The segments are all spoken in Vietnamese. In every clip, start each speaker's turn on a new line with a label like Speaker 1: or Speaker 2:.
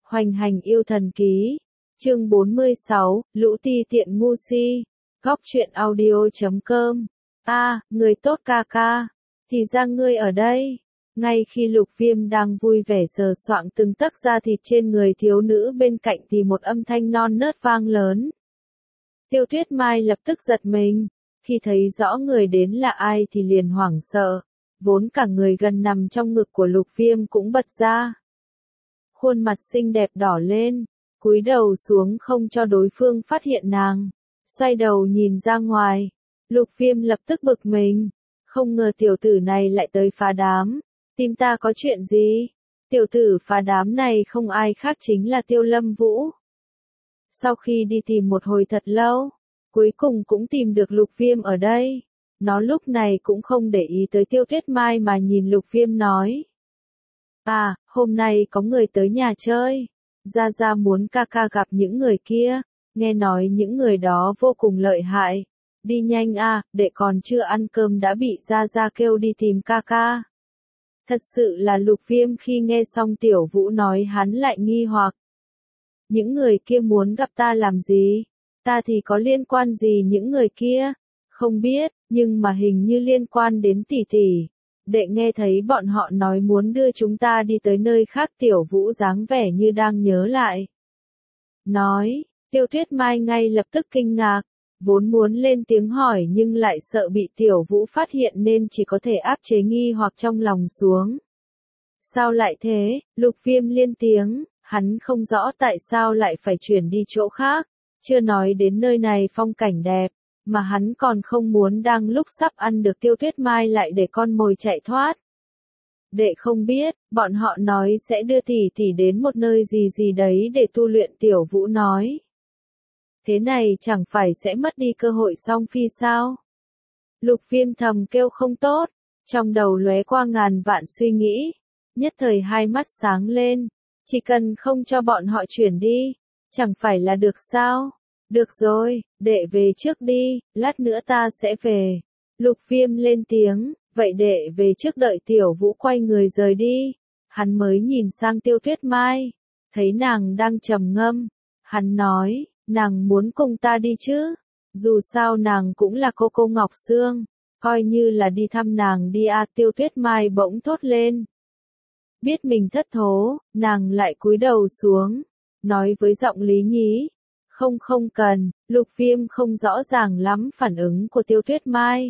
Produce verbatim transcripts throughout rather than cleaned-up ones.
Speaker 1: Hoành hành yêu thần ký. Chương bốn mươi sáu, Lũ ti tiện ngu si. Góc truyện audio chấm com. A, người tốt ca ca. Thì ra ngươi ở đây. Ngay khi Lục Viêm đang vui vẻ sờ soạng từng tấc da thịt trên người thiếu nữ bên cạnh thì một âm thanh non nớt vang lớn. Tiêu Tuyết Mai lập tức giật mình. Khi thấy rõ người đến là ai thì liền hoảng sợ. Vốn cả người gần nằm trong ngực của Lục Viêm cũng bật ra. Khuôn mặt xinh đẹp đỏ lên, cúi đầu xuống không cho đối phương phát hiện nàng. Xoay đầu nhìn ra ngoài, Lục Viêm lập tức bực mình. Không ngờ tiểu tử này lại tới phá đám. Tìm ta có chuyện gì? Tiểu tử phá đám này không ai khác chính là Tiêu Lâm Vũ. Sau khi đi tìm một hồi thật lâu, cuối cùng cũng tìm được Lục Viêm ở đây. Nó lúc này cũng không để ý tới Tiêu Tuyết Mai mà nhìn Lục Viêm nói. À, hôm nay có người tới nhà chơi. Gia Gia muốn ca ca gặp những người kia. Nghe nói những người đó vô cùng lợi hại. Đi nhanh à, đệ còn chưa ăn cơm đã bị Gia Gia kêu đi tìm ca ca. Thật sự là Lục Viêm khi nghe xong Tiểu Vũ nói hắn lại nghi hoặc. Những người kia muốn gặp ta làm gì? Ta thì có liên quan gì những người kia? Không biết, nhưng mà hình như liên quan đến tỷ tỷ. Đệ nghe thấy bọn họ nói muốn đưa chúng ta đi tới nơi khác. Tiểu Vũ dáng vẻ như đang nhớ lại. Nói, Tiêu Tuyết Mai ngay lập tức kinh ngạc. Vốn muốn lên tiếng hỏi nhưng lại sợ bị Tiểu Vũ phát hiện nên chỉ có thể áp chế nghi hoặc trong lòng xuống. Sao lại thế? Lục Viêm liên tiếng, hắn không rõ tại sao lại phải chuyển đi chỗ khác. Chưa nói đến nơi này phong cảnh đẹp, mà hắn còn không muốn đang lúc sắp ăn được Tiêu Tuyết Mai lại để con mồi chạy thoát. Đệ không biết, bọn họ nói sẽ đưa tỷ tỷ đến một nơi gì gì đấy để tu luyện. Tiểu Vũ nói. Thế này chẳng phải sẽ mất đi cơ hội song phi sao? Lục Viêm thầm kêu không tốt, trong đầu lóe qua ngàn vạn suy nghĩ, nhất thời hai mắt sáng lên, chỉ cần không cho bọn họ chuyển đi, chẳng phải là được sao? Được rồi, đệ về trước đi, lát nữa ta sẽ về. Lục Viêm lên tiếng, vậy đệ về trước. Đợi Tiểu Vũ quay người rời đi, hắn mới nhìn sang Tiêu Tuyết Mai, thấy nàng đang trầm ngâm, hắn nói. Nàng muốn cùng ta đi chứ? Dù sao nàng cũng là cô cô Ngọc Sương, coi như là đi thăm nàng đi à. Tiêu Tuyết Mai bỗng thốt lên. Biết mình thất thố, nàng lại cúi đầu xuống, nói với giọng lý nhí. Không không cần. Lục Viêm không rõ ràng lắm phản ứng của Tiêu Tuyết Mai.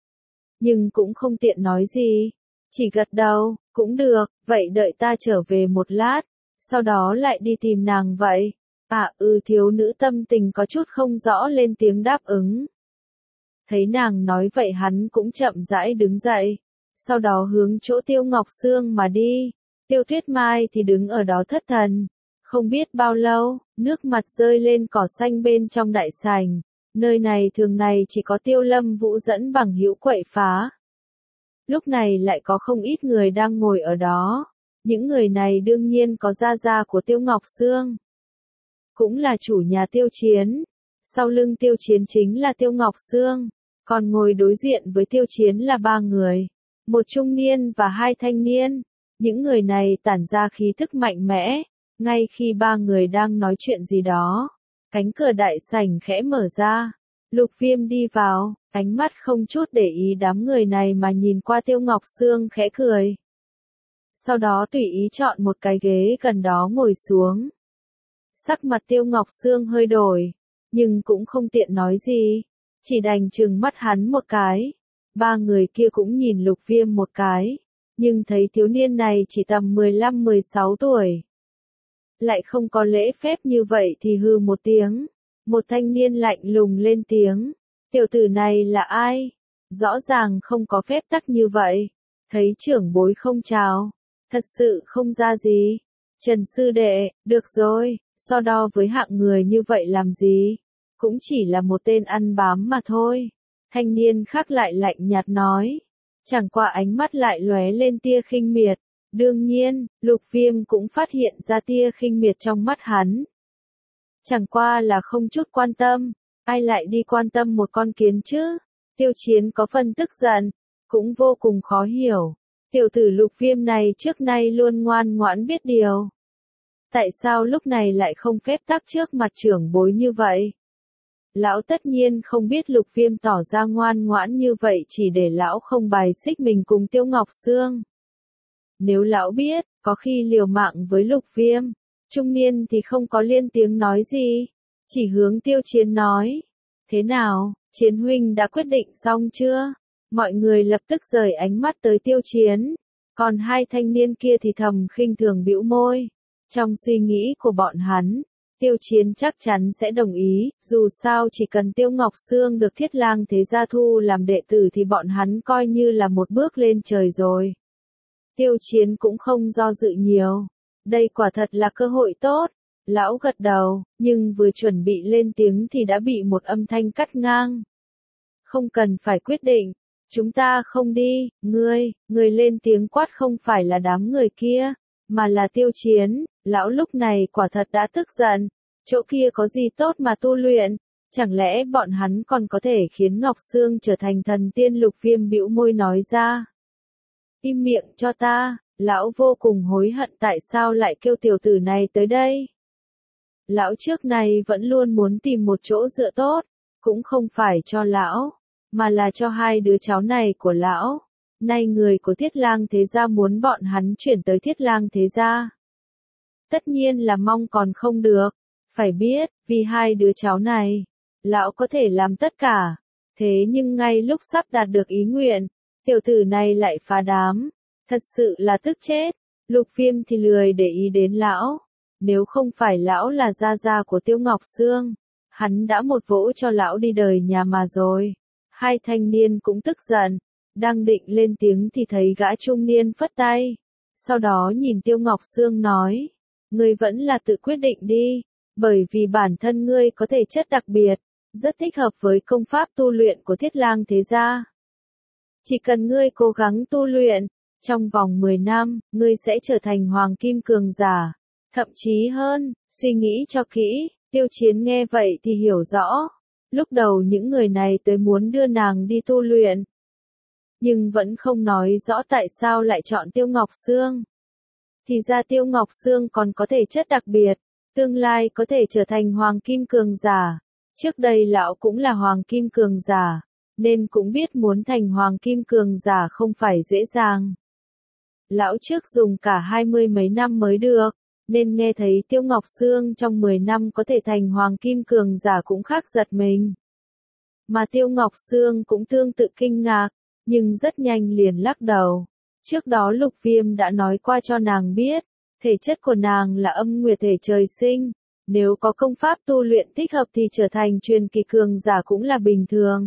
Speaker 1: Nhưng cũng không tiện nói gì, chỉ gật đầu, cũng được, vậy đợi ta trở về một lát, sau đó lại đi tìm nàng vậy. À ừ. Thiếu nữ tâm tình có chút không rõ lên tiếng đáp ứng. Thấy nàng nói vậy hắn cũng chậm rãi đứng dậy, sau đó hướng chỗ Tiêu Ngọc Sương mà đi. Tiêu Tuyết Mai thì đứng ở đó thất thần. Không biết bao lâu, nước mặt rơi lên cỏ xanh bên trong đại sảnh. Nơi này thường này chỉ có Tiêu Lâm Vũ dẫn bằng hữu quậy phá. Lúc này lại có không ít người đang ngồi ở đó. Những người này đương nhiên có gia gia của Tiêu Ngọc Sương. Cũng là chủ nhà Tiêu Chiến. Sau lưng Tiêu Chiến chính là Tiêu Ngọc Sương. Còn ngồi đối diện với Tiêu Chiến là ba người. Một trung niên và hai thanh niên. Những người này tản ra khí thức mạnh mẽ. Ngay khi ba người đang nói chuyện gì đó, cánh cửa đại sảnh khẽ mở ra. Lục Viêm đi vào, ánh mắt không chút để ý đám người này mà nhìn qua Tiêu Ngọc Sương khẽ cười. Sau đó tùy ý chọn một cái ghế gần đó ngồi xuống. Sắc mặt Tiêu Ngọc Sương hơi đổi, nhưng cũng không tiện nói gì, chỉ đành trừng mắt hắn một cái. Ba người kia cũng nhìn Lục Viêm một cái, nhưng thấy thiếu niên này chỉ tầm mười lăm mười sáu tuổi. Lại không có lễ phép như vậy thì hư một tiếng. Một thanh niên lạnh lùng lên tiếng. Tiểu tử này là ai? Rõ ràng không có phép tắc như vậy. Thấy trưởng bối không chào, thật sự không ra gì. Trần sư đệ, được rồi, so đo với hạng người như vậy làm gì? Cũng chỉ là một tên ăn bám mà thôi. Thanh niên khác lại lạnh nhạt nói. Chẳng qua ánh mắt lại lóe lên tia khinh miệt. Đương nhiên, Lục Viêm cũng phát hiện ra tia khinh miệt trong mắt hắn. Chẳng qua là không chút quan tâm, ai lại đi quan tâm một con kiến chứ? Tiêu Chiến có phần tức giận, cũng vô cùng khó hiểu. Tiểu tử Lục Viêm này trước nay luôn ngoan ngoãn biết điều. Tại sao lúc này lại không phép tắc trước mặt trưởng bối như vậy? Lão tất nhiên không biết Lục Viêm tỏ ra ngoan ngoãn như vậy chỉ để lão không bài xích mình cùng Tiêu Ngọc Sương. Nếu lão biết, có khi liều mạng với Lục Viêm, trung niên thì không có liên tiếng nói gì, chỉ hướng Tiêu Chiến nói. Thế nào, Chiến huynh đã quyết định xong chưa? Mọi người lập tức rời ánh mắt tới Tiêu Chiến, còn hai thanh niên kia thì thầm khinh thường bĩu môi. Trong suy nghĩ của bọn hắn, Tiêu Chiến chắc chắn sẽ đồng ý, dù sao chỉ cần Tiêu Ngọc Sương được Thiết Lang Thế Gia thu làm đệ tử thì bọn hắn coi như là một bước lên trời rồi. Tiêu Chiến cũng không do dự nhiều. Đây quả thật là cơ hội tốt. Lão gật đầu, nhưng vừa chuẩn bị lên tiếng thì đã bị một âm thanh cắt ngang. Không cần phải quyết định. Chúng ta không đi, ngươi, người lên tiếng quát không phải là đám người kia, mà là Tiêu Chiến. Lão lúc này quả thật đã tức giận. Chỗ kia có gì tốt mà tu luyện? Chẳng lẽ bọn hắn còn có thể khiến Ngọc Sương trở thành thần tiên? Lục Viêm bĩu môi nói ra. Im miệng cho ta, lão vô cùng hối hận tại sao lại kêu tiểu tử này tới đây. Lão trước này vẫn luôn muốn tìm một chỗ dựa tốt, cũng không phải cho lão, mà là cho hai đứa cháu này của lão. Nay người của Thiết Lang Thế Gia muốn bọn hắn chuyển tới Thiết Lang Thế Gia. Tất nhiên là mong còn không được, phải biết, vì hai đứa cháu này, lão có thể làm tất cả. Thế nhưng ngay lúc sắp đạt được ý nguyện, tiểu tử này lại phá đám, thật sự là tức chết. Lục Viêm thì lười để ý đến lão, nếu không phải lão là gia gia của Tiêu Ngọc Sương, hắn đã một vỗ cho lão đi đời nhà mà rồi. Hai thanh niên cũng tức giận, đang định lên tiếng thì thấy gã trung niên phất tay, sau đó nhìn Tiêu Ngọc Sương nói, ngươi vẫn là tự quyết định đi, bởi vì bản thân ngươi có thể chất đặc biệt, rất thích hợp với công pháp tu luyện của Thiết Lang Thế Gia. Chỉ cần ngươi cố gắng tu luyện, trong vòng mười năm, ngươi sẽ trở thành hoàng kim cường giả, thậm chí hơn. Suy nghĩ cho kỹ. Tiêu Chiến nghe vậy thì hiểu rõ, lúc đầu những người này tới muốn đưa nàng đi tu luyện, nhưng vẫn không nói rõ tại sao lại chọn Tiêu Ngọc Sương. Thì ra Tiêu Ngọc Sương còn có thể chất đặc biệt, tương lai có thể trở thành hoàng kim cường giả. Trước đây lão cũng là hoàng kim cường giả, nên cũng biết muốn thành hoàng kim cường giả không phải dễ dàng. Lão trước dùng cả hai mươi mấy năm mới được, nên nghe thấy Tiêu Ngọc Sương trong mười năm có thể thành hoàng kim cường giả cũng khác giật mình. Mà Tiêu Ngọc Sương cũng tương tự kinh ngạc, nhưng rất nhanh liền lắc đầu. Trước đó Lục Viêm đã nói qua cho nàng biết, thể chất của nàng là âm nguyệt thể trời sinh, nếu có công pháp tu luyện thích hợp thì trở thành truyền kỳ cường giả cũng là bình thường.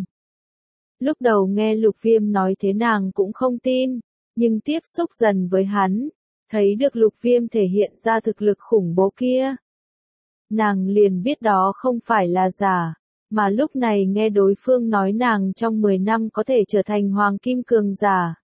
Speaker 1: Lúc đầu nghe Lục Viêm nói thế nàng cũng không tin, nhưng tiếp xúc dần với hắn, thấy được Lục Viêm thể hiện ra thực lực khủng bố kia. Nàng liền biết đó không phải là giả, mà lúc này nghe đối phương nói nàng trong mười năm có thể trở thành hoàng kim cường giả.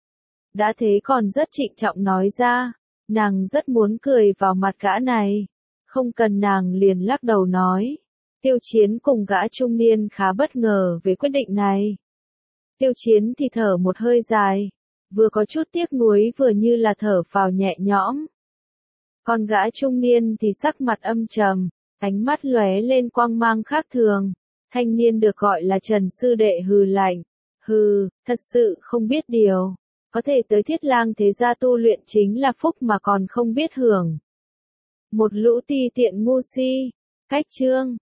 Speaker 1: Đã thế còn rất trịnh trọng nói ra, nàng rất muốn cười vào mặt gã này, không cần nàng liền lắc đầu nói. Tiêu Chiến cùng gã trung niên khá bất ngờ về quyết định này. Tiêu Chiến thì thở một hơi dài, vừa có chút tiếc nuối vừa như là thở phào nhẹ nhõm. Còn gã trung niên thì sắc mặt âm trầm, ánh mắt lóe lên quang mang khác thường. Thanh niên được gọi là Trần sư đệ hừ lạnh, hừ, thật sự không biết điều, có thể tới Thiết Lang Thế Gia tu luyện chính là phúc mà còn không biết hưởng. Một lũ ti tiện ngu si, cách chương.